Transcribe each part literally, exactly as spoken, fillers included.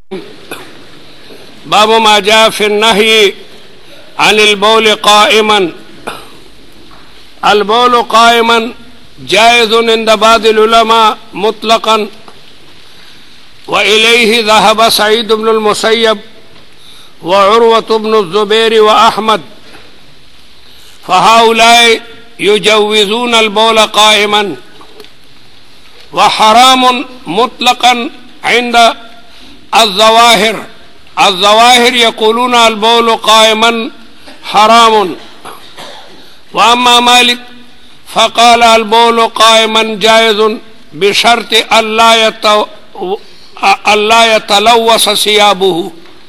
बाब मा जा फिर नही अनिल बौल काइमन। अल बौल काइमन जायज़ुन इंद बादिल उलमा मुतलकन व इलैहि ज़हब सईद इब्नुल मुसय्यब व उर्वत इब्नु ज़ुबैर व अहमद फ़हाउलाई युजव्विज़ून अल बौल काइमन व हरामुन मुतलकन इंद अज़्ज़वाहिर। अज़्ज़वाहिर यक़ूलून अल बौल काइमन हरामुन व अम्मा मालिक फ़क़ाल अल बौल काइमन जायज़ुन बिशर्त अल्ला यतलव्वस सियाबुहु।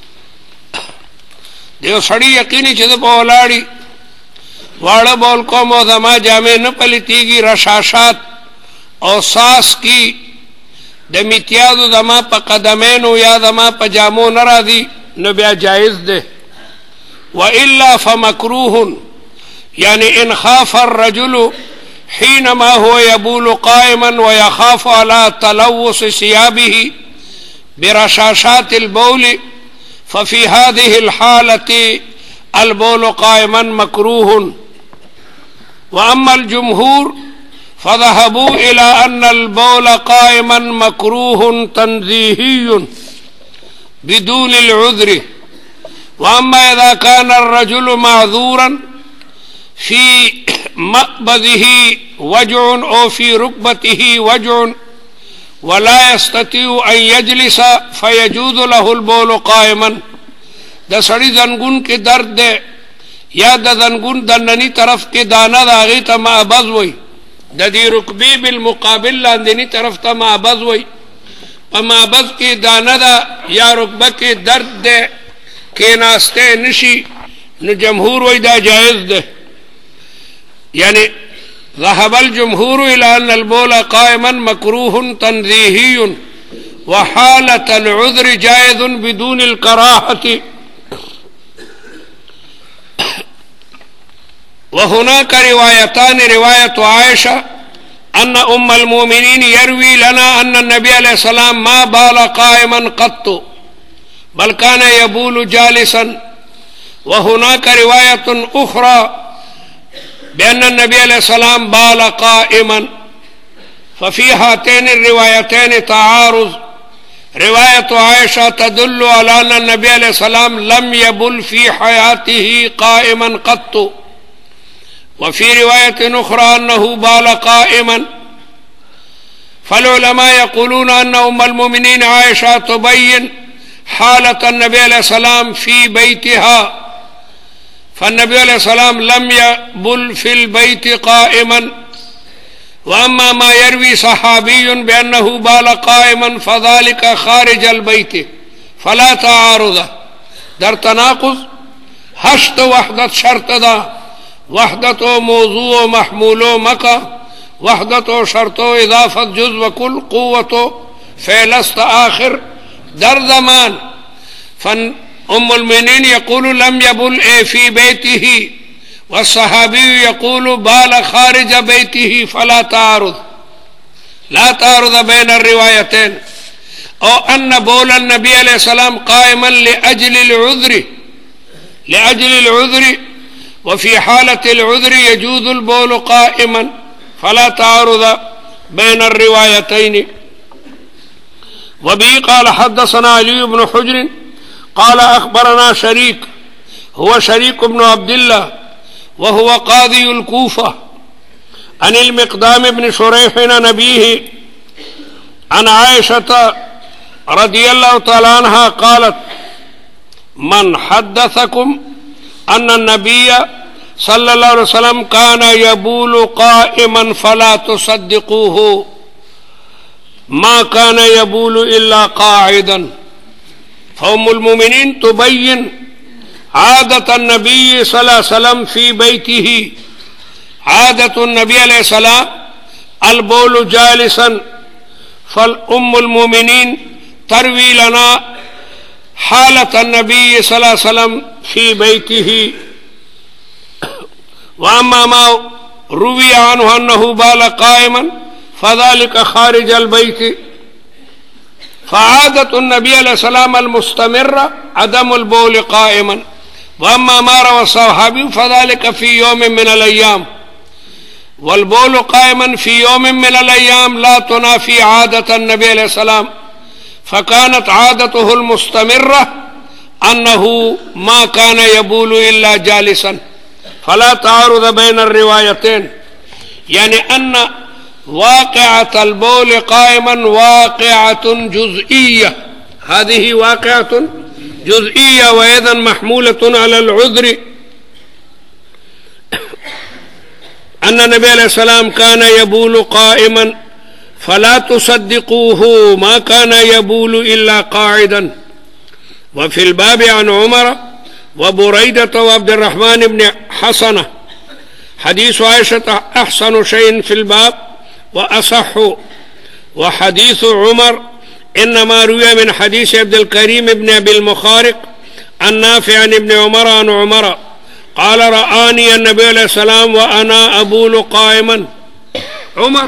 देव सड़ी यकीनी चीज़ पोलाड़ी वाड़ा बोल को मोदमा जामे न पलितीगी रशाशात और सास की दमित्यादु दमा प कदमेनु या दमा प जामो नरादी न ब्या जायज़ दे। व इल्ला फमकरूहुन यानी इन खाफ अर्रजुलु हीनमा हुवा यबूलु काइमन व यखाफ अला तलव्वुस सियाबिही बिरशाशातिल बौली फफी हादिहिल हालति अल बौलु काइमन मकरूहुन। व अम्मल जुमहूर फज़हबू इला अन्नल बौल काइमन मकरूहुन तंज़ीहियुन बिदूनिल उज़्रि। व अम्मा इज़ा कान अर्रजुलु माज़ूरन फी मक़बज़िही वजउन औ फी रुकबतिही वजउन व ला यस्ततिउ अन यजलिस फयजूज़ु लहुल बौल काइमन। द सड़ी दनगुन के दर्द दे या द दनगुन दन्ननी तरफ के दाना दागी तमा अबज वही ददी रुकबी बिल मुकाबिल लांदनी तरफ तमा अबज वही पमा अबज के दाना दा या रुकबा के दर्द दे के नास्ते निशी न जमहूर वही दा जायज़ दे। यानी ज़हबल जमहूर इला अन्नल बौल काइमन मकरूहुन तंज़ीहियुन व हालतल उज़्रि जायज़ुन बिदूनिल कराहति। व हुनाका रिवायतान रिवायत आयशा अन्न उम्मुल मोमिनीन यरवी लना अन्न नबी अलैहि सलाम मा बाल काइमन क़त्तु बल कान यबूलु जालिसन। व हुनाका रिवायतुन उख़रा बिअन्न नबी अलैहि सलाम बाल काइमन फफी हातैन रिवायतैन तआरुज़। रिवायत आयशा तदुल्लु अला अन्न नबी अलैहि सलाम लम यबुल फी हयातिही काइमन क़त्तु व फी रिवायतिन उख़रा अन्नहु बाल काइमन। फल उलमा यक़ूलून अन्न उम्मुल मोमिनीन आयशा तुबय्यिन हालत नबी अलैहि सलाम फी बैतिहा फन्नबी अलैहि सलाम लम यबुल फिल बैति काइमन। व अम्मा मा यरवी सहाबियुन बिअन्नहु बाल काइमन फज़ालिका खारिजल बैति फला तआरुज़। दर तनाक़ुज़ हश्त वहदत शर्त दा वहदत व मौज़ू व महमूल व मका वहदत व शर्त व इज़ाफ़त जुज़ व कुल क़ुव्वत व फ़ेलस्त आखिर दर ज़मान फन उम्मुल मोमिनीन यक़ूलु लम यबुल ए फी बैतिही व सहाबी यक़ूलु बाल खारिज बैतिही फला तारुज़ ला तारुज़ बैन अर्रिवायतैन औ अन्न बौल नबी अलैहि सलाम काइमन लिअजलिल उज़्रि लिअजलिल उज़्रि व फी हालतिल उज़्रि यजूज़ुल बौल काइमन फला तारुज़ बैन अर्रिवायतैन। व बिही क़ाल हद्दसना अली इब्न हुज्र क़ाल अख़बरना शरीक हुवा शरीक इब्न अब्दिल्लाह व हुवा क़ाज़ीउल कूफ़ा अनिल मिक़दाम इब्न शुरैह अन अबीही अन आयशा रज़ियल्लाहु तआला अन्हा क़ालत मन हद्दसकुम अन्न नबिय्य सल्लल्लाहु अलैहि वसल्लम कान यबूलु काइमन फला तुसद्दिक़ूहु मा कान यबूलु इल्ला क़ाइदन। फ़उम्मुल मोमिनीन तुबय्यिन आदतन नबी सल्लल्लाहु अलैहि वसल्लम फी बैतिही आदतुन नबी अलैहि सलाम अल बौलु जालिसन फल उम्मुल मोमिनीन तरवी लना हालतन नबी सल्लल्लाहु अलैहि वसल्लम फी बैतिही व अम्मा मा रुवी अन्हु अन्नहु बाल काइमन फज़ालिका खारिजल बैति। फ़आदतु नबी अलैहिस्सलाम अल-मुस्तमिर्रा अदमुल बौल क़ाइमन व अम्मा मा रवा सहाबी फ़ज़ालिका फ़ी यौमिन मिनल अय्याम वल बौल क़ाइमन फ़ी यौमिन मिनल अय्याम ला तुनाफ़ी आदतन नबी अलैहिस्सलाम फ़कानत आदतुहुल मुस्तमिर्रा अन्नहु मा कान यबूलु इल्ला जालिसन फला तारुद बैन रिवायतैन यानी अन्ना वाक़िअतल बौल क़ाइमन वाक़िअतुन जुज़इय्या हादिही वाक़िअतुन जुज़इय्या व ऐज़न महमूलतुन अलल उज़्रि अन्ना नबी अलैहिस्सलाम कान यबूलु क़ाइमन फला तुसद्दिक़ूहु मा कान यबूलु इल्ला क़ाइदन व फ़िल बाबि अन उमर व बुरैदह व अब्दुर्रहमान इब्न हसनह हदीस आयशा अहसनु शैइन फ़िल बाब व असहु व हदीस उमर इन्नमा रुविया मिन हदीस अब्दुल करीम इब्न अबिल मुखारिक अन नाफ़ि अन इब्न उमर अन उमर क़ाल रआनी अन्नबी अलैहिस्सलाम व अना अबूलु क़ाइमन उमर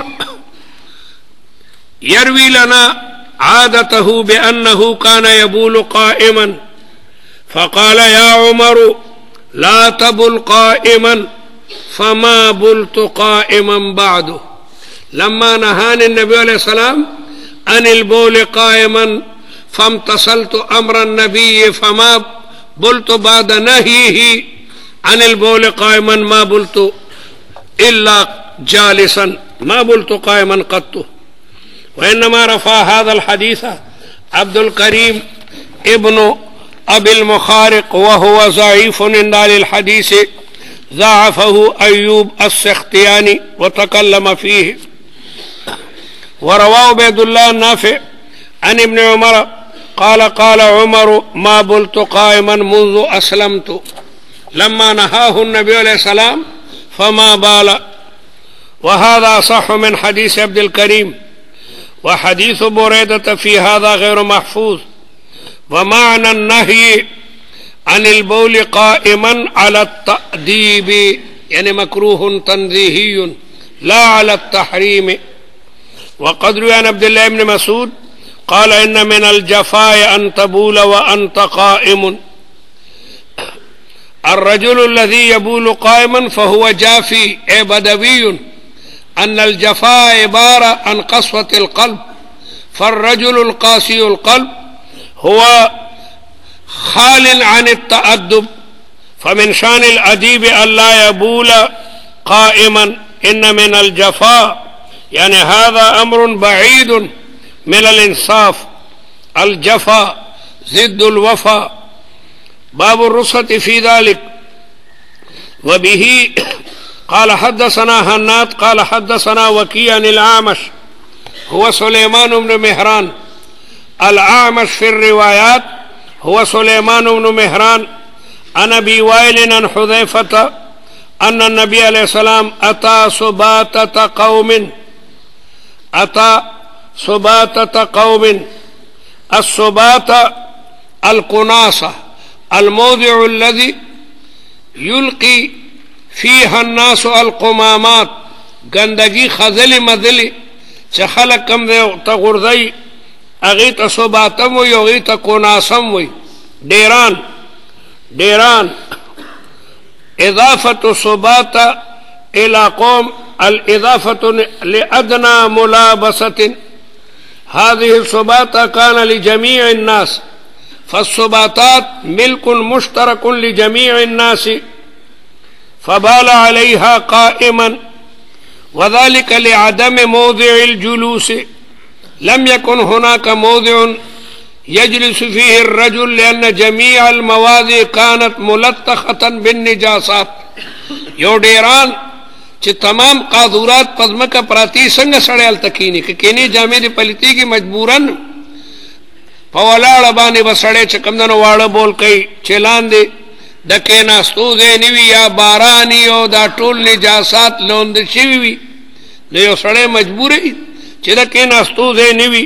यरवी लना आदतहु बिअन्नहु कान यबूलु क़ाइमन फ़क़ाल या उमर ला तबुल क़ाइमन फमा बुल्तु क़ाइमन बअदु लम्मा नहानी नबी अलैहिस्सलाम अनिल बौल क़ाइमन फम्तसलतु अम्र नबी फमा बुल्तु बाद नहीही अनिल बौल क़ाइमन मा बुल्तु इल्ला जालिसन मा बुल्तु क़ाइमन क़त्तु व इन्नमा रफ़ा हाज़ल हदीस अब्दुल करीम इब्नु अबिल मुखारिक व हुवा ज़ईफ़ुन इंद अहलिल हदीस ज़अफ़हु अय्यूब अस्सख्तियानी व तकल्लम फ़ीहि व रवाहु उबैदुल्लाह नाफ़ि अन इब्न उमर क़ाल क़ाल उमर मा बुल्तु क़ाइमन मुंज़ु अस्लमतु लम्मा नहाहु नबी अलैहिस्सलाम फमा बाला व हाज़ा असह्हु मिन हदीस अब्दुल करीम व हदीस बुरैदह फ़ी हाज़ा गैर महफूज़ व माना नही अनिल बौल क़ाइमन अला तअदीब यानी मकरूहुन तंज़ीहियुन ला अला तहरीम व क़द रुविया अन अब्दुल्लाह इब्न मसूद क़ाल इन्न मिनल जफ़ाए अन तबूल व अंत क़ाइमुन अर्रजुलु लज़ी यबूलु क़ाइमन फ़हुव जाफ़ी ए बदवियुन अन्नल जफ़ा इबारा अन क़स्वतिल क़ल्ब फ़र्रजुलुल क़ासियुल क़ल्ब हुवा खालिन अन तअद्दुब फमिन शानिल अदीब अल्ला यबूल क़ाइमन इन्न मिनल जफ़ा यानी हाज़ा अम्रुन बईदुन मिनल इंसाफ़ अल जफ़ा ज़िद्दुल वफ़ा बाबुर रुख़्सति फ़ी ज़ालिक व बिही क़ाल हद्दसना हन्नाद क़ाल हद्दसना वकी अनिल आमश हुवा सुलैमान इब्न मेहरान अल आमश फ़िर रिवायात हुवा सुलैमान इब्न मेहरान अन अबी वाइल अन हुज़ैफ़त अन्न नबी अलैहिस्सलाम अता सुबातत क़ौमिन अता सुबातत क़ौमिन अस्सुबात अल कुनासा अल मौज़िउ अल्लज़ी युल्क़ी फ़ीहा अन्नास अल क़ुमामात गंदगी खज़ली मज़ली च खलक कम दे तग़ुर्ज़ई अगी त सुबातम वही अगी त कुनासम वही डेरान डेरान इज़ाफ़तु सुबाता इला क़ौम अल इज़ाफ़तु लिअदना मुलाबसतिन हाज़िहि सुबाता कान लिजमीअ अन्नास फ़स्सुबातात मिल्कुन मुश्तरकुन लिजमीअ अन्नास फ़बाला अलैहा क़ाइमन वज़ालिक लिअदम मौज़िअल जुलूस लम यकुन हुनाका मौज़िउन यजलिसु फ़ीहि अर्रजुल लिअन्न जमीअल मवाज़ि कानत मुलत्तख़तन बिन्निजासात यो डेरान च तमाम कादूरात पज़मका प्राती संग सड़यल तकीनी कि केनी जामे दे पलिती की मजबूरन पवलाड़ बाने बसड़े च कमदनो वाड़ बोल कई चेलान दे दके नास्तू दे निवी या बारानी ओ दा टोल निजासात लोंद शिवी ने यो सड़े मजबूरे च दके नास्तू दे निवी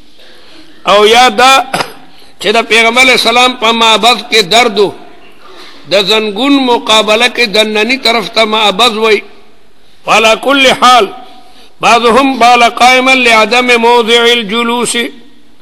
औ या दा च दा पैगंबर सलाम पा माबद के दर्दो द जनगुन मुकाबला के दन्ननी तरफ ता माबद वई वाला कुल्ल हाल बाज़ुहुम बाला क़ाइमन लिअदम मौज़िअल जुलूस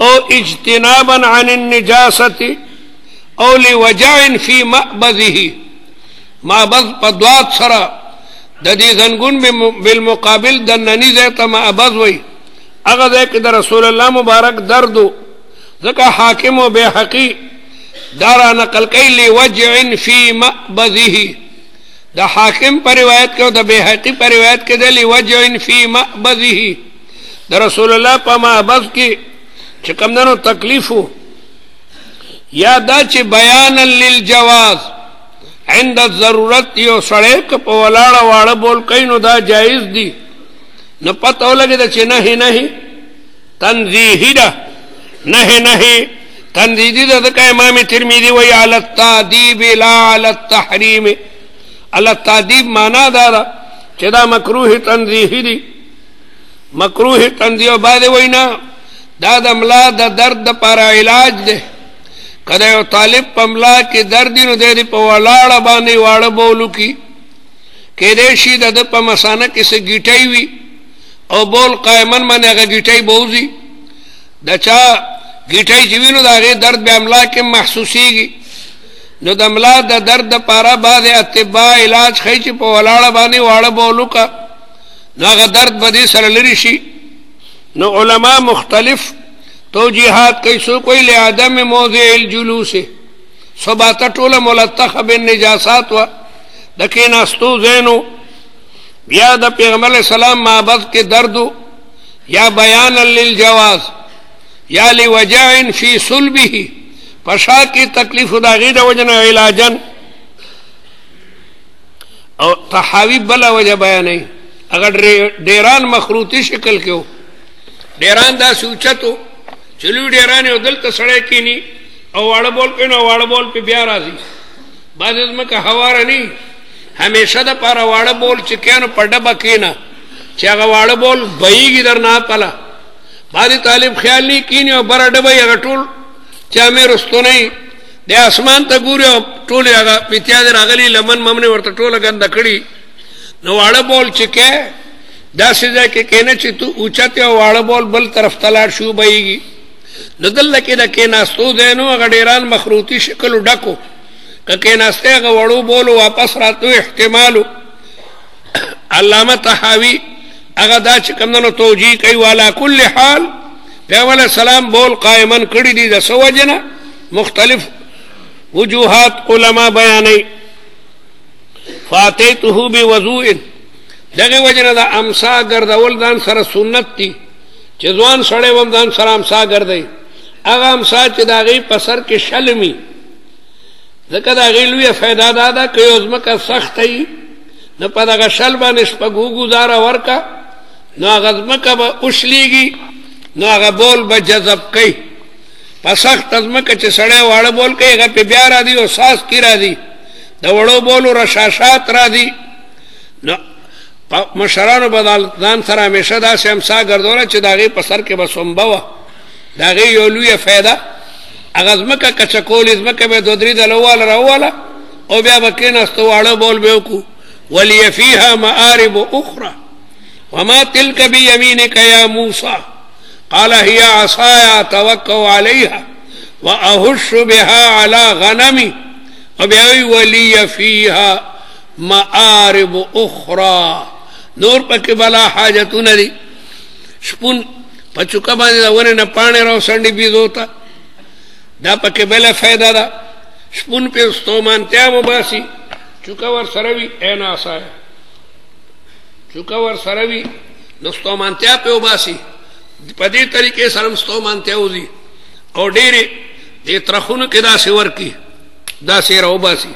او اجتنابا عن النجاسة او لوجع في مأبذه. مأبذ پدوات سرا دا دی زنگون بالمقابل دننی زیتا مأبذ وی اگر دے کہ دا رسول اللہ مبارک دردو ذکا حاکم و بے حقی دارا نقل کئی لوجع فی مأبذه. دا حاکم پر روایت کے دا بے حقی پر روایت کے دے لوجع فی مأبذه. دا رسول اللہ پا مأبذ کی چکم دنو تکلیفو یا دا چی بیانا للجواز عند الضرورت یو سڑیک پا ولاڑا واڑا بول کئی نو دا جائز دی نو پتہ لگے دا چی نہیں نہیں تنزیحی دا نہیں نہیں تنزیحی دا دکا امام ترمیدی وی علی التعدیب لا علی التحریم. علی التعدیب مانا دارا چی دا مکروح تنزیحی دی مکروح تنزیح بعد وی نا دا دا ملا دا درد دا پارا علاج دے کدا یو طالب پا ملا کی دردی نو دے دی پا ولاڑا بانی واڑا بولو کی کہ دیشی دا دا پا مسانہ کسی گیٹائی وی او بول قائمن مانے اگا گیٹائی بوزی دا چا گیٹائی جوی نو دا غیر درد بے ملا کی محسوسی گی نو دا ملا دا درد دا پارا بعد اتباع علاج خیچی پا ولاڑا بانی واڑا بولو کا نو اگا درد بدی سر لرشی. نو علماء مختلف توجیحات کیسو کوئی لعدم موضع الجلوس صباتا طول ملتخ بالنجاسات و دکین استو زینو یا دا پیغمبر علیہ السلام معبد کے دردو یا بیانا للجواز یا لوجع فی صلبه پشا کی تکلیف دا غید وجنا علاجن اور تحاوی بلا وجہ بیانی. اگر ڈیران مخروطی شکل کے ہو ڈیران دا سوچتو چلو ڈیران او دل تا سڑے کی نی او واڑا بول پہ نو واڑا بول پہ بیا رازی بعض از میں کا ہوارا نہیں ہمیشہ دا پارا واڑا بول چکیانو پڑا بکینا چاگا واڑا بول بئی گی در نا پلا بعضی طالب خیال نہیں کینی او برا ڈبئی اگا ٹول چاہ میں رستو نہیں دے آسمان تا گوری او ٹولی اگا پیتیا در اگلی لمن ممنے ورطا ٹولا گندہ کڑی نو واڑا بول چکے دا سیدہ کے کہنا چی تو اوچاتے او واڑا بول بل طرف تلار شو بئی گی نو دل لکی دا کیناستو دینو اگا ڈیران مخروطی شکلو ڈکو کہ کیناستے اگا وڑو بولو واپس راتو احتمالو. علامہ تحاوی اگا دا چکمدنو توجیح کئی والا کل حال پیغمبر علیہ السلام بول قائمن کڑی دی دا سوجنا مختلف وجوہات علماء بیانی. فاتیتہو بی وضوئن دغی وجنا دا امسا گردول دان سر سنت تی چیزوان سڑے وم دان سر امسا گردئی اگا امسا چی دا غی پسر کے شلمی ذکر دا غی لوی فیدہ دادا کہ ازمکا سخت ای نو پا دا شل با نسپا گوگو دارا ورکا نو اگا ازمکا با اشلی گی نو اگا بول با جذب کئی پا سخت ازمکا چی سڑے واڑا بول کئی اگا پی بیا را دی و ساس کی را دی دا وڑو بولو رشاشات را دی نو مشرانو بدال دان سره همیشه داسې امسا ګرځوله چې د هغې په سر کې به سنبه وه د هغې یو لویه فایده هغه ځمکه کچکولې ځمکه به یې دوه درې ځله وواله راوواله او بیا به کېناسته واړه بول به وکړو ولیه فیها معارب اخرى وما تلک بیمینک یا موسی قال هي عصای اتوکأ علیها واهش بها علی غنمی او بیا وی ولیه فیها معارب اخرى نور پکی بلا حاجتو ندی شپون پچکا باندې دا ونه نه پانے راو سنڈی بیز ہوتا دا پکی بلا فیدہ دا شپون پی استومانتیا مباسی چکا ور سروی این آسایا چکا ور سروی نستومانتیا پی مباسی پا دی طریقے سرم استومانتیا ہو دی اور دیرے دی ترخون کی دا سور کی دا سیر مباسی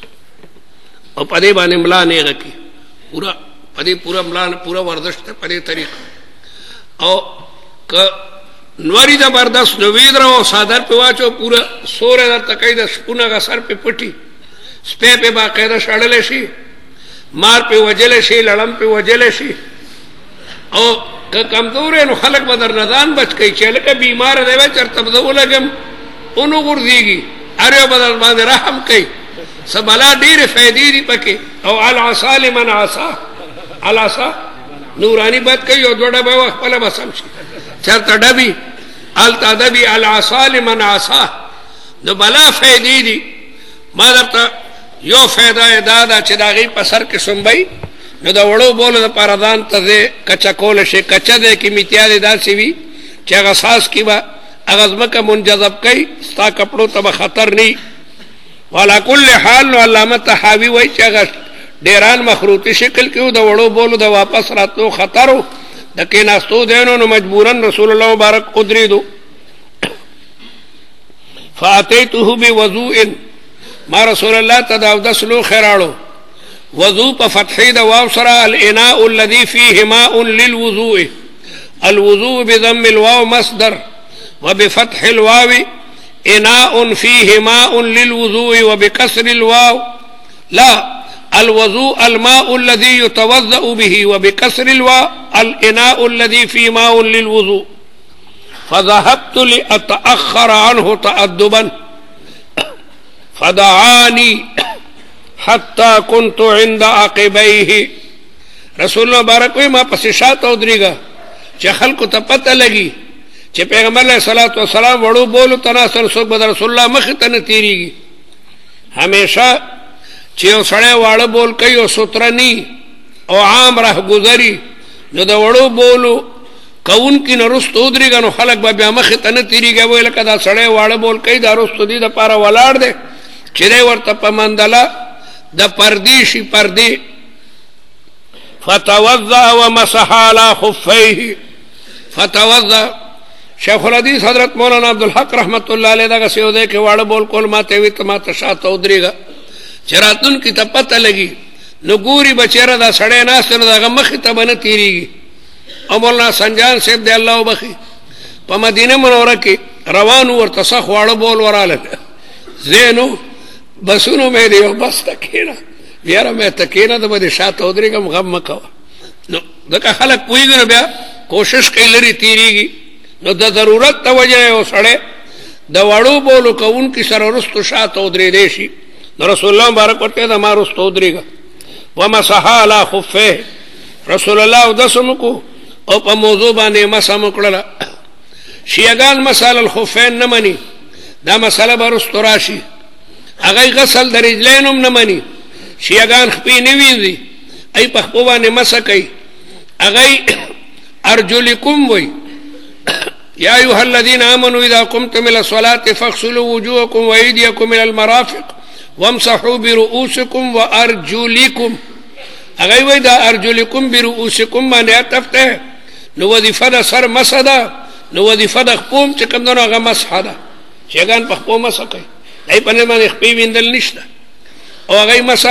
اور پدے بانے ملا نیغا کی پورا پدے پورا ملا پورا وردشت ہے پدے طریقہ اور نواری زبردست نوید رہو سادر پہ واچو پورا سورے در تقید شپونا کا سر پہ پٹی سپے پہ باقیدہ شڑلے شی مار پہ وجلے شی لڑم پہ وجلے شی اور کمزورے نو خلق بدر ندان بچ گئی چلکہ بیمار دے وے چر تبدو لگم انو گردی گی ارے بدر باندے رحم کئی سبلا دیر فیدی دی پکے او العصا لمن عصا العصا نورانی بات کئی او دوڑا بے وقت پلا بسم شی چرتا ڈبی التدبی العصا لمن عصا نو بلا فیدی دی ما درتا یو فیده دادا چه دا غی پسر کی سنبئی نو دا وڑو بولو دا پاردان تا دے کچا کولشے کچا دے کی میتیا دے دا سی وی چه اگا ساس کی با اغزمکا منجذب کئی ستا کپڑو تا بخطر نی والا کل حال نو علامت تحاوی وی چه اگا دیران مخروطی شکل کیو دا وڑو بولو دا واپس راتو خطرو دا کیناستو دینو نو مجبورن رسول اللہ مبارک ادری دو فاتیتوه بی وضوئن ما رسول اللہ تداو دسلو خیرالو وضو پا فتحی دا واو سرا الاناء الذي فيه ماء للوضوء الوضوء بضم الواو مصدر وبفتح الواو اناء فيه ماء للوضوء وبكسر الواو لا الوضوء الماء الذي يتوضأ به وبكسر الواو الاناء الذي فيه ماء للوضوء فذهبت لأتأخر عنه تأدبا فدعاني حتى كنت عند عقبيه رسول اللہ مبارک وی ما پس شاعت ادری گا چه خلقو تا پتہ لگی چه پیغمبر علیہ الصلوۃ والسلام وڑو بولو تناسر سوک بدر رسول اللہ مخی تن تیری گی ہمیشہ چه او سڑے واڑ بول کئی او سترنی او عام رہ گزری نو دا وڑو بولو کون کی نرست ادری گا نو خلق با بیا مخی تن تیری گا وی لکا دا سڑے واڑ بول کئی دا رست دی دا پارا ولار دے چرے ورطا پا مندلا دا پردیشی پردی فتوضا ومسح على خفيه فتوضا شیخ الحدیث حضرت مولانا عبدالحق رحمت اللہ علیہ دا سیو دے کہ واڑا بول کول ماتے ہوئی تما تشاہت ادری گا چراتن کی تا پتہ لگی نگوری بچیرہ دا سڑے ناستر دا غمخی تا بنا تیری گی او مولانا سنجان سیب دے اللہ بخی پا مدینہ منورہ کی روانو ورتصخ واڑا بول ورالن زینو بسونو میں دیو بس تکینا بیارا میں تکینا دا با شاعت ادری گا مغم مکوا نو دکا خلق پوئی گا بیا کوشش کئی لری تیری گی نو دا ضرورت تا وجہ ہے وہ سڑے دا وڑو بولو کہ ان کی سر رستو شاعت ادری دیشی نو رسول اللہ مبارک ورتے دا ما رستو ادری گا ومسحا علا خفے رسول اللہ دسنو کو او پا موضوع بانے مسا مکڑلا شیعگان مسال الخفین نمانی دا مسالہ برستو راشی اگئی غسل در اجلینم نمانی شیعگان خپی نویزی ای پخپوان مسکی اگئی ارجلکم وی یا ایوها الذین آمنوا اذا قمتم الى الصلاة فاغسلوا وجوهکم و ایدیکم الى المرافق وامسحوا برؤوسکم و ارجلکم اگئی وی دا ارجلکم برؤوسکم مانے اتفتے نو وظیفہ دا سر مسدا نو وظیفہ دا خپوم چکم دنو اگا مسح دا شیعگان پخپو مسکی ای پنے من اخپی ویندل نشتا او اگئی مسا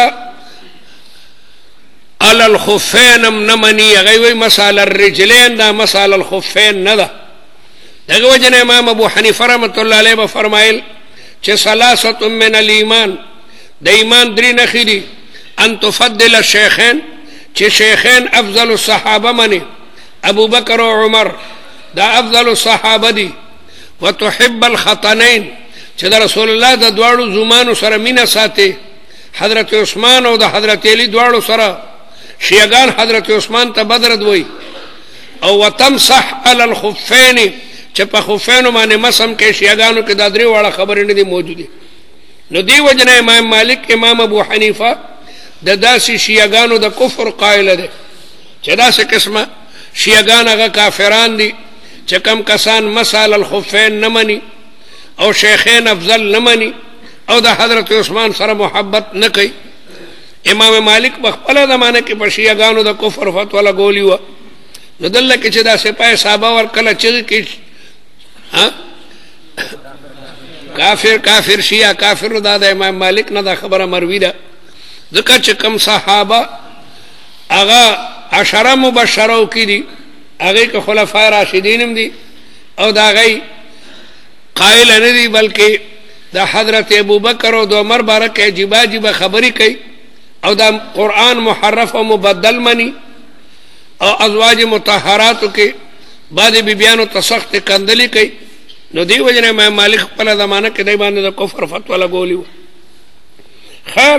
علی الخفینم نمانی اگئی وی مسا علی الرجلین دا مسا علی الخفین ندا داگو وجن امام ابو حنیفہ رحمت اللہ علیہ بفرمائل چه سلاست من الایمان دا ایمان دری نخی دی ان تفضل الشیخین چه شیخین افضل الصحابہ منی ابو بکر و عمر دا افضل الصحابہ دی و تحب الخطنین چه دا رسول اللہ دا دوارو زمانو سر مین ساتے حضرت عثمان او دا حضرت علی دوارو سر شیعگان حضرت عثمان تا بدرد وی او وتمسح علی الخفین چه پا خفینو مانے مسم کے شیعگانو کے دادری والا خبر ندی موجودی نو دی وجنہ امام مالک امام ابو حنیفہ دا داسی شیعگانو دا کفر قائل دے چه دا سے قسمہ شیعگان اگا کافران دی چه کم کسان مسال الخفین نمانی او شیخین افضل نمانی او دا حضرت عثمان سر محبت نکی امام مالک بخپلا زمانے کی پشیعگانو دا کفر فتوہ لگولی ہوا نو دلہ کی چه دا سپاہ صحابہ ورکل چگی کی کافر کافر شیعہ کافر دا دا امام مالک نا دا خبر مروی دا دکا چه کم صحابہ اغا عشرہ مبشرو کی دی اغی که خلفاء راشدینم دی او دا غی قائل ندی بلکہ دا حضرت ابو بکر و دو عمر بارک جبا جبا خبری کئی او دا قرآن محرف و مبدل منی او ازواج مطہراتو کے بعد بیبیانو تسخت کندلی کئی نو دی وجن امام مالک پلا زمانہ کے دی باندې دا کفر فتوہ لگولیو خیر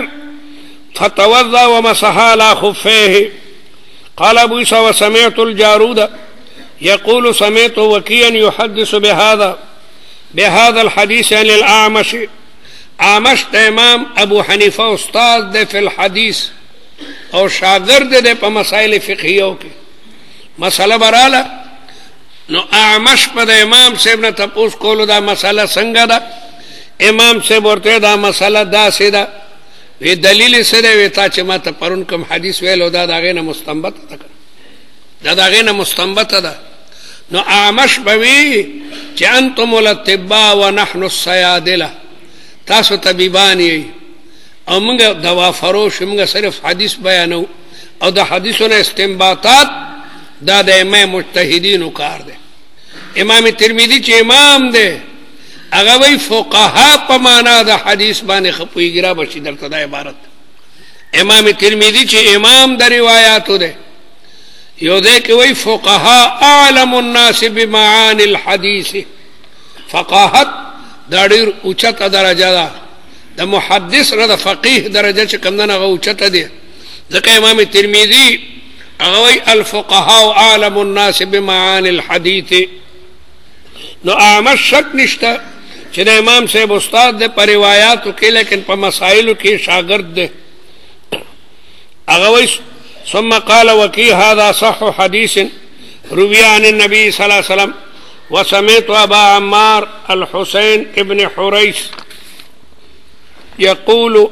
فتوضا ومسح على خفيه قال ابو عيسى وسمعت الجارود يقول سمعت وكيعا يحدث بهذا بهذا الحديث عن الأعمش. اعمش د امام ابو حنیفه استاد د فی الحدیث او شاگرد د په مسائل فقهیو کې مسله براله نو اعمش په د امام صاحب نه تپوس کولو دا مسله څنګه ده. امام صاحب ورته دا مسله دا سیده وی دلیل سره وی تا چې ما ته پرون کوم حدیث ویلو دا داغه نه مستنبط ده دا داغه نه مستنبط ده. نو اعمش بوي چې انتم الاطباء ونحن الصيادله تاسو طبيبان یې او موږ دوا فروش موږ صرف حدیث بیانو او د حدیثونو استنباطات دا د امام مجتهدینو کار دی. امام ترمذی چې امام دی هغه وی فقها په معنا د حدیث باندې خپویږي را بشي درته دا عبارت. امام ترمذی چې امام د روایاتو دی یو دی کې وی فقها اعلم الناس بمعاني الحديث. فقاهت دا ډیر اوچته درجه ده د محدث نه د فقيه درجه چې کوم نه اوچته دي ځکه امام ترمذی هغه وی الفقهاء اعلم الناس بمعاني الحديث. نو اعمش شک نشته چې د امام صاحب استاد د پر روایاتو کې لیکن په مسائلو کې شاګرد دی. هغه وی ثم قال وكي هذا صح حديث روي عن النبي صلى الله عليه وسلم وسمعت أبا عمار الحسين ابن حريث يقول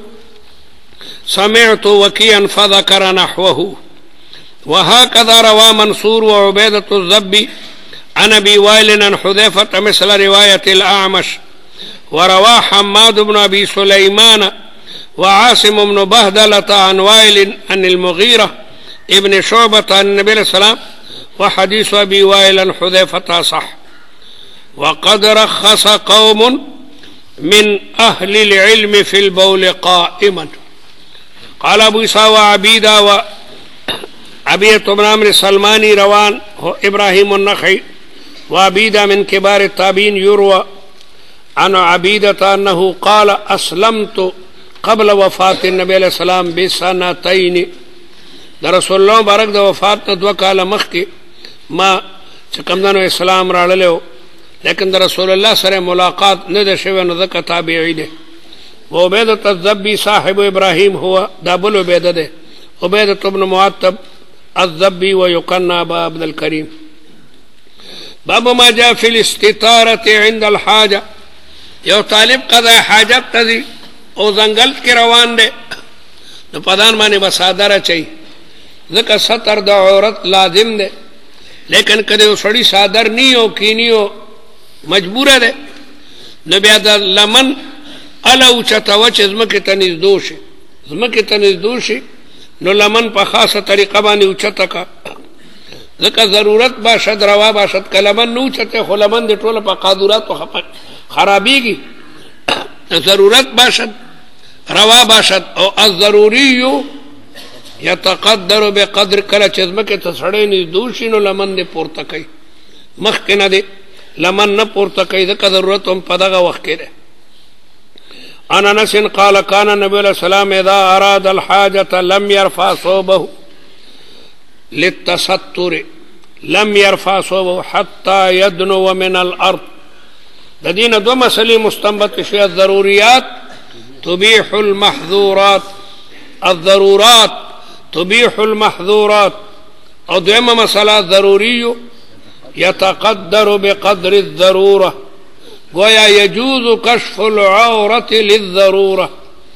سمعت وكيعا فذكر نحوه وهكذا روى منصور وعبيدة الضبي عن أبي وائل عن حذيفة مثل رواية الأعمش وروى حماد بن أبي سليمان وعاصم بن بهدلة عن وائل عن المغيرة ابن شعبة عن النبي عليه السلام وحديث أبي وائل عن حذيفة صح. وقد رخص قوم من أهل العلم في البول قائما. قال أبو إسحاق وعبيدة وعبيدة بن عمرو السلماني روان إبراهيم النخعي وعبيدة من كبار التابعين يروى عن عبيدة أنه قال أسلمت قبل وفاة النبي عليه السلام بسنتين. در رسول الله مبارک د وفات نه دوه کاله مخکې ما چې کوم دنو اسلام راړلو لیکن در رسول الله سره ملاقات نه ده شوی نو ځکه تابعی دی. وعبیدة الضبی صاحب ابراهیم هو دا بل عبیده ده عبیدة ابن معتب الضبی ويقنى ابا عبد الكريم. باب ما جاء في الاستطارة عند الحاجة. یو طالب قضاء حاجت تزي او زنگل کې روان دی نو پدان باندې بسادر چي ځکه ستر د عورت لازم دی لیکن کله سړی صادر نیو کینیو مجبور ده نو بیا د لمن الو چتاو چې زمکه تنیز دوشي زمکه تنیز دوشي نو لمن په خاصه طریقه باندې اوچته کا ځکه ضرورت باشد روا باشد کلمن نو چته خو لمن د ټوله په قادرات او خرابيږي ضرورت باشد روا باشد او الضروري يتقدر بقدر کله چې زمکه ته سړی نه دوشي نو لمن دې پورته کوي مخ کې نه دي لمن نه پورته کوي ځکه ضرورت هم په دغه وخت کې ده. عن انس قال كان النبي عليه السلام اذا اراد الحاجه لم يرفع صوبه للتستر لم يرفع صوبه حتى يدنو من الارض. د دین دو مسلې مستنبط شوی الضروريات تبيح المحظورات الضرورات تبيح المحظورات او دویمه مسله ضروري يتقدر بقدر الضروره گویا يجوز كشف العورة للضرورة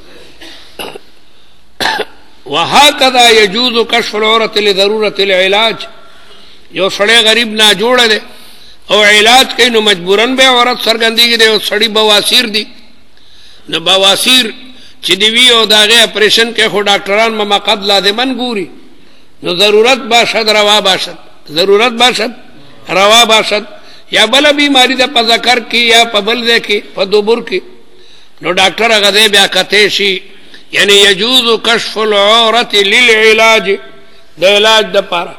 وهكذا يجوز كشف العورة لضرورة العلاج. یو سړی غریب نه جوړ دی او علاج کوي نو مجبورن به عورت سرګندېږي دی او سړی بواسیر دی نو بواسیر چې دی وی او داغه اپریشن کې خو ډاکټران ممقد لازمن ګوري نو ضرورت باشد روا باشد ضرورت باشد روا باشد یا بل بیماری ده په ذکر کې یا په بل ده کې په دوبر کې نو ډاکټر هغه دی بیا کته شي یعنی يجوز كشف العورة للعلاج د علاج د پاره.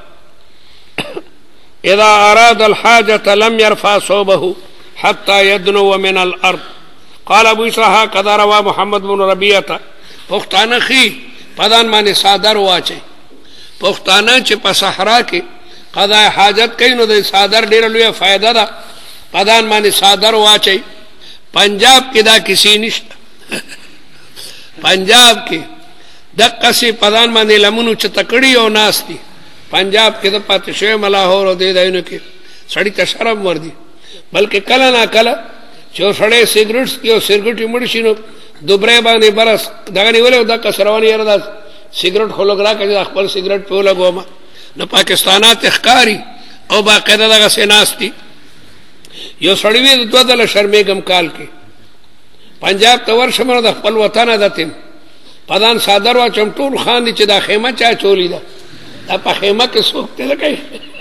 اذا اراد الحاجة لم يرفع صوبه حتى يدنو من الارض. قال ابو اسحاق كذا روى محمد بن ربيعه پختانه خي پدان باندې صادر واچي پختانه چې په صحرا کې قضا حاجت کوي نو د صادر ډیره لویه فائدہ ده پدان باندې صادر واچي پنجاب کې دا کسی نشته پنجاب کې دغه سي پدان باندې لمونو چې تکړی او ناشتي پنجاب کې د پاتې شوی ملاحور او دې دینو کې سړی ته شرم وردی بلکې کله نه کله چې سړی سیګریټ کې او سیګریټ مړ شي نو دوبره باندې برس دغه نیولې د کسروانی یره دا سیګریټ خلګرا کې خپل سیګریټ په لګوما نو پاکستانات اخکاری او باقاعده دغه سیناستی یو سړی وی دوه دله شرمېګم کال کې پنجاب ته ورشم د خپل وطن دتم پدان صادر وا چم ټول خان دي چې دا خیمه چا چولی ده دا په خیمه کې سوکته لګي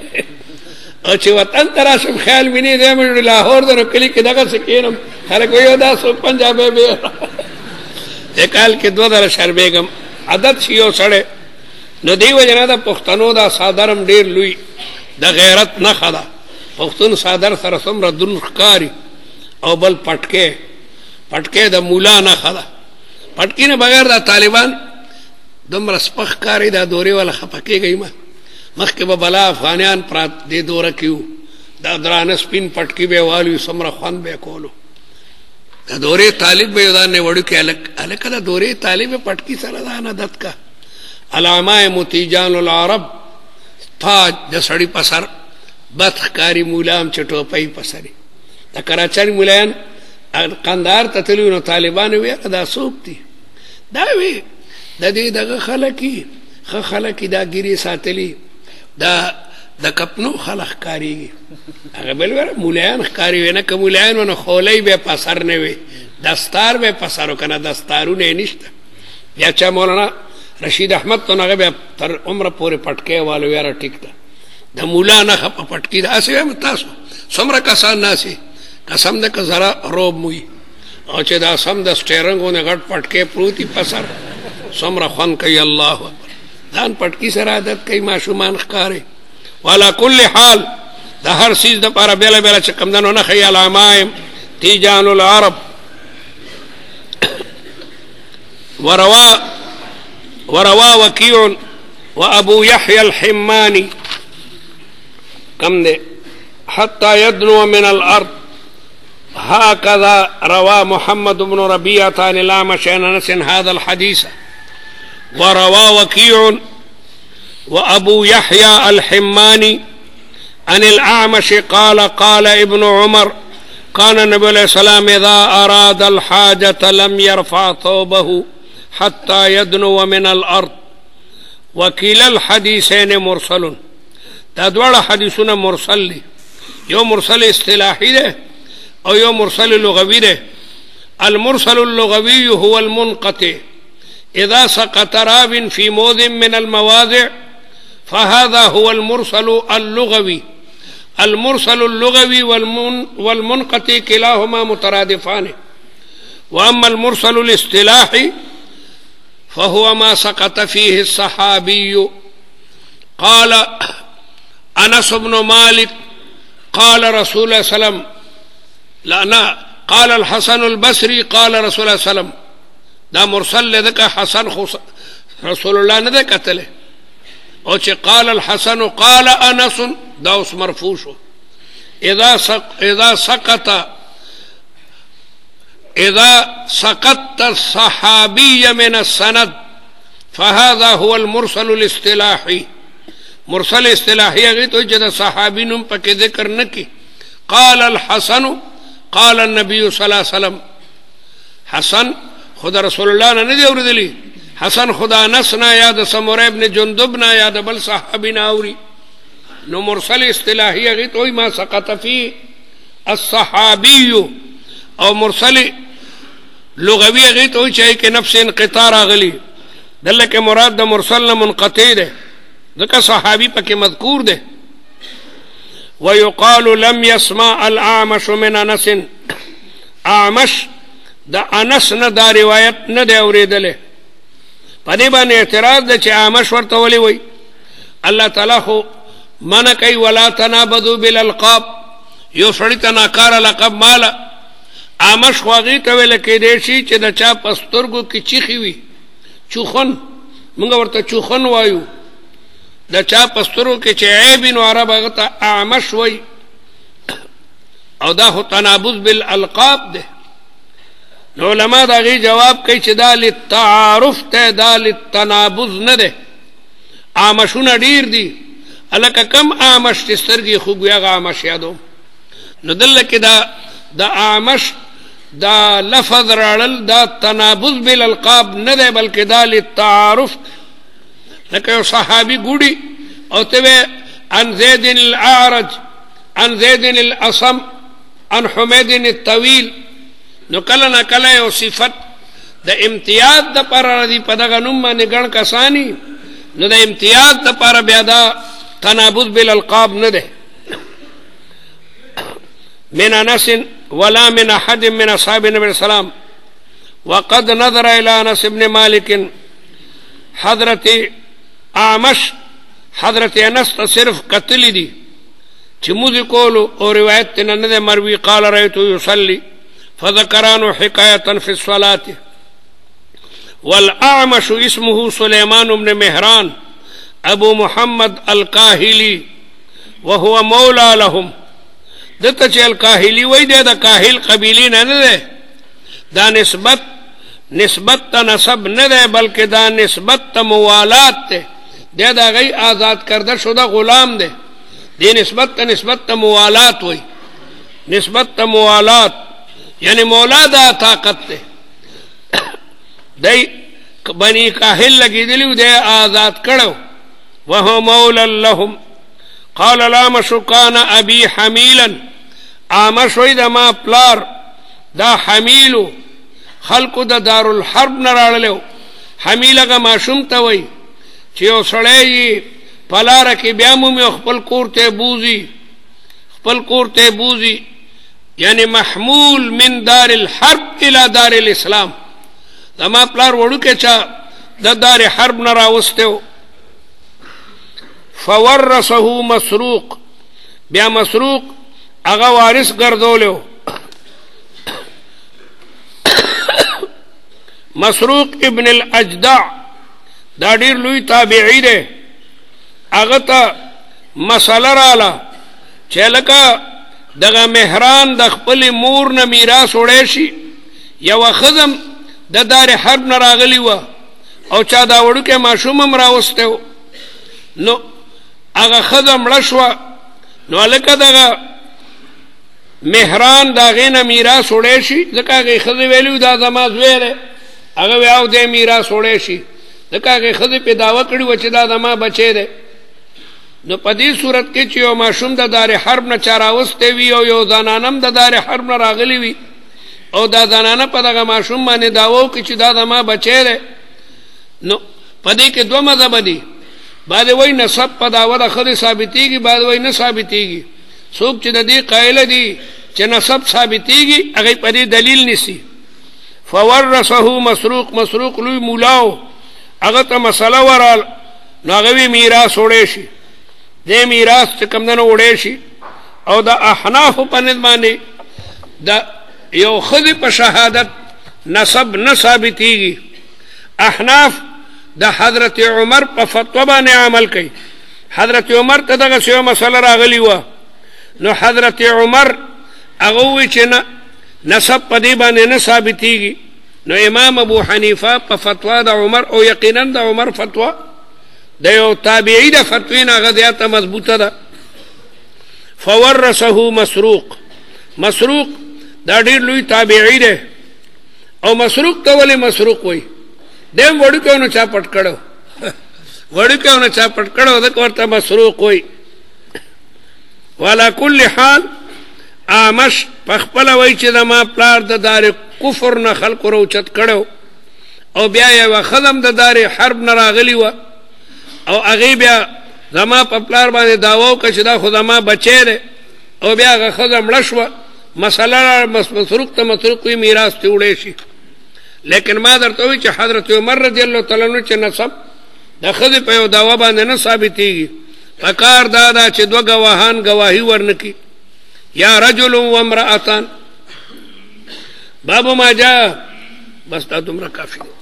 او چې وطن تراشم خیال ویني دې مې لاهور در کلی کې دغه سکینم خلک ویو دا سو پنجابي به کال کې دوه دله شرمېګم عادت شیو سړی نو دیو جنا دا پښتنو دا صادرم ډیر لوی د غیرت نه خدا پښتون صادر سره څومره دن ښکاری او بل پټکه پټکه د مولا نه خدا پټکی نه بغیر دا طالبان دومره سپخ کاری دا دوري ولا خپکیږي ما مخکې به بلا افغانیان پرات دې دوره کیو دا درانه سپین پټکی به والو څومره خوان به کولو دا دوري طالب به دا نه وړو کې الک الک دا دوري طالب پټکی سره دا نه دت کا علامه متیجان العرب تاج د سړی پسر بدخکاری مولام چټو پي پسري دا کراچۍ مولان قندار ته تلو نو طالبان وی دا سوکتی دا وی د دې دغه خلکی خ خلکی دا ګيري ساتلی دا د کپنو خلق کاریږي هغه بل ور مولان کاری ونه کوم مولان ونه خولای به پسر نه وي دستار به پسرو کنه دستارونه نشته بیا چا مولانا رشید احمد تو هغه تر عمر پورې پټکې والو یاره ټیک ده د مولا نه خپ پټکی دا اسه تاسو څومره کسان ناسي قسم دې که زرا روب موي او چې دا سم د سټیرنګونه غټ پټکې پروتي پسر څومره خوان کوي الله اکبر ځان پټکی سره عادت کوي ماشومان ښکاري والا کل حال د هر سیز د لپاره بیل بیل چې کم دنو نه خیال عمایم تیجان العرب وروا وروا وكيع وابو يحيى الحماني كم ده حتى يدنو من الارض هكذا روى محمد بن ربيعة عن الأعمش عن أنس هذا الحديث وروى وكيع وأبو يحيى الحماني عن الأعمش قال قال ابن عمر كان النبي عليه السلام إذا أراد الحاجة لم يرفع ثوبه حتى يدنو من الأرض وكلا الحديثين مرسل تدوار حديثنا مرسل يو مرسل اصطلاحي ده او يو مرسل لغوي ده المرسل اللغوي هو المنقطع إذا سقط راو في موضع من المواضع فهذا هو المرسل اللغوي المرسل اللغوي والمن والمنقطع كلاهما مترادفان وأما المرسل الاصطلاحي فهو ما سقط فيه الصحابي قال أنس بن مالك قال رسول الله صلى الله عليه وسلم لا نا قال الحسن البصري قال رسول الله صلى الله عليه وسلم دا مرسل لذلك حسن رسول الله نه کتله او چې قال الحسن قال انس دا اوس مرفوع شو اذا سق اذا سقط اذا سقط الصحابي من السند فهذا هو المرسل الاصطلاحي مرسل اصطلاحي هغه ته چې د صحابي نوم پکې ذکر نکي قال الحسن قال النبي صلى الله عليه وسلم حسن خدا رسول الله نه دی اوریدلی حسن خدا انس نه یا د سمره ابن جندب نه یا د بل صحابي نه اوري نو مرسل اصطلاحي هغه ته ما سقط فيه الصحابي او مرسل لغوي هغه ته چې کې نفس انقطاع راغلي دلته مراد د مرسل منقطع ده ځکه صحابي پکې مذکور ده ويقال لم يسمع الأعمش من أنس أعمش دا انس نه دا روایت نه دی اوریدله په دې باندې اعتراض ده چې اعمش ورته ولي وي الله تعالی خو من کوي ولا تنابذوا بالالقاب یو سړی ته ناکاره لقب مالا اعمش خو هغې ته ویل کېدی شي چې د چا په سترګو کې چیخي وي چوخن موږ ورته چوخن وایو د چا پسترو کې چې عیب نو عرب هغه ته اعمش وای او دا خو تنابز بالالقاب ده. نو علما دا غي جواب کوي چې دا للتعارف ته دا للتنابز نه ده. اعمشونه ډیر دي الکه کم اعمش چې سترګې خوب یا اعمش یادو. نو دلته کې دا د اعمش دا لفظ راړل دا تنابز بالالقاب نه ده بلکې دا للتعارف. لکه یو صحابي ګوډي او ته عن زید الاعرج عن زید الاصم عن حمید الطویل. نو کله نه کله یو صفت د امتیاز د پر دی په دغه نوم باندې ګڼ کسانی نو د امتیاز د پر بیا دا تنابز بالالقاب نه ده. من انس ولا من احد من اصحاب النبي السلام وقد نظر الى انس بن مالك حضرت اعمش حضرت انس صرف قتل دي چې موږ کولو او روایت نه نه مروي قال رايت يصلي فذكرانه حكايه في الصلاه. والاعمش اسمه سليمان بن مهران ابو محمد الكاهلي وهو مولى لهم. دته چې الکاهلی وای دی د کاهل قبیلې نه نه ده. دا نسبت نسبت ته نسب نه ده بلکې دا نسبت ته موالات ده. دا د غي آزاد کرده شده غلام ده. دی نسبت ته نسبت ته موالات وای. نسبت ته موالات یعنی مولا دا طاقت ده. دی بنی کاهل لګیدلی دی آزاد کړو. وهو مولا لهم. قال الأعمش كان ابي حميلا. اعمش وی دا ما پلار دا حمیلو خلقو دا دار الحرب نراړلو. حمیل هغه ماشوم ته وی چې یو سړی پلار کې بیا مو خپل کور ته بوزي خپل کور ته بوزي یعنی محمول من دار الحرب الى دار الاسلام. دا ما پلار وړو کې چا د دار حرب نه راوستو. فورثه مسروق. بیا مسروق هغه وارث ګرځولیو. مسروق ابن الاجدع دا ډیر لوی تابعی دی. هغه ته مسله رااله چې لکه دغه مهران د خپل مور نه میراث وړی شي. یوه ښځه د دار حرب نه راغلی وه او چا دا وړوکی ماشوم هم راوستی و. نو هغه ښځه مړه شوه. نو هلکه دغه مهران د هغې نه میراث وړی شي ځکه هغې ښځې ویلي دا زما زوی دی. هغه وی او دی میراث وړی شي ځکه هغې ښځې پې دعوه کړې وه چې دا زما بچی دی. نو په دې صورت کې چې یو ماشوم د دار حرب نه چا راوستی وي او یو زنانه هم د دار حرب نه راغلی وي او دا زنانه په دغه ماشوم باندې دعوه وکړي چې دا زما بچی دی. نو په دې کې دوه مذهبه دي. بعد وای نسب په دعوه د ښځې ثابتېږي بعد وای نه ثابتېږي. څوک چې د دې قایله دي چې نسب ثابتېږي هغې په دې دلیل نیسي. فورثه مسروق. مسروق لوی مولاو هغه ته مسله ورال نو هغه وی میراث وړی شي. دې میراث چې کوم دنه وړی شي او د احنافو په نسبت باندې د یو ښځې په شهادت نسب نه ثابتېږي. احناف د حضرت عمر په فتوا باندې عمل کوي. حضرت عمر ته دغه یو مسله راغلی وه نو حضرت عمر هغه وی چې نه نسب په دې باندې نه ثابتېږي. نو امام ابو حنیفه په فتوا د عمر او یقینا د عمر فتوا د یو تابعی د فتوی نه هغه زیاته مضبوطه ده. فورثه مسروق. مسروق دا ډېر لوی تابعی دی او مسروق ته ولې مسروق وایي؟ دیم وړوکی ونه چا پټ کړو وړوکی ونه چا پټ کړو ځکه ورته مسروق وایي. وعلى كل حال اعمش په خپله وایي چې زما پلار د دار کفر نه خلکو راوچت کړو او بیا یوه ښځه هم د دار حرب نه راغلې وه او هغې بیا زما په پلار باندې دعوه وکړه چې دا خو زما بچی دی او بیا هغه ښځه مړه شوه. مسله مسروق ته مسروق وي میراث ترې وړی شي. لیکن ما درته وایي چې حضرت عمر رضی الله تعالی عنه چې نسب د ښځې په یو دعوه باندې نه ثابتېږي. پکار دا ده چې دوه ګواهان ګواهي ورنکړي. یا رجل و امرأتان. باب ما جاء. بس دا دومره کافي.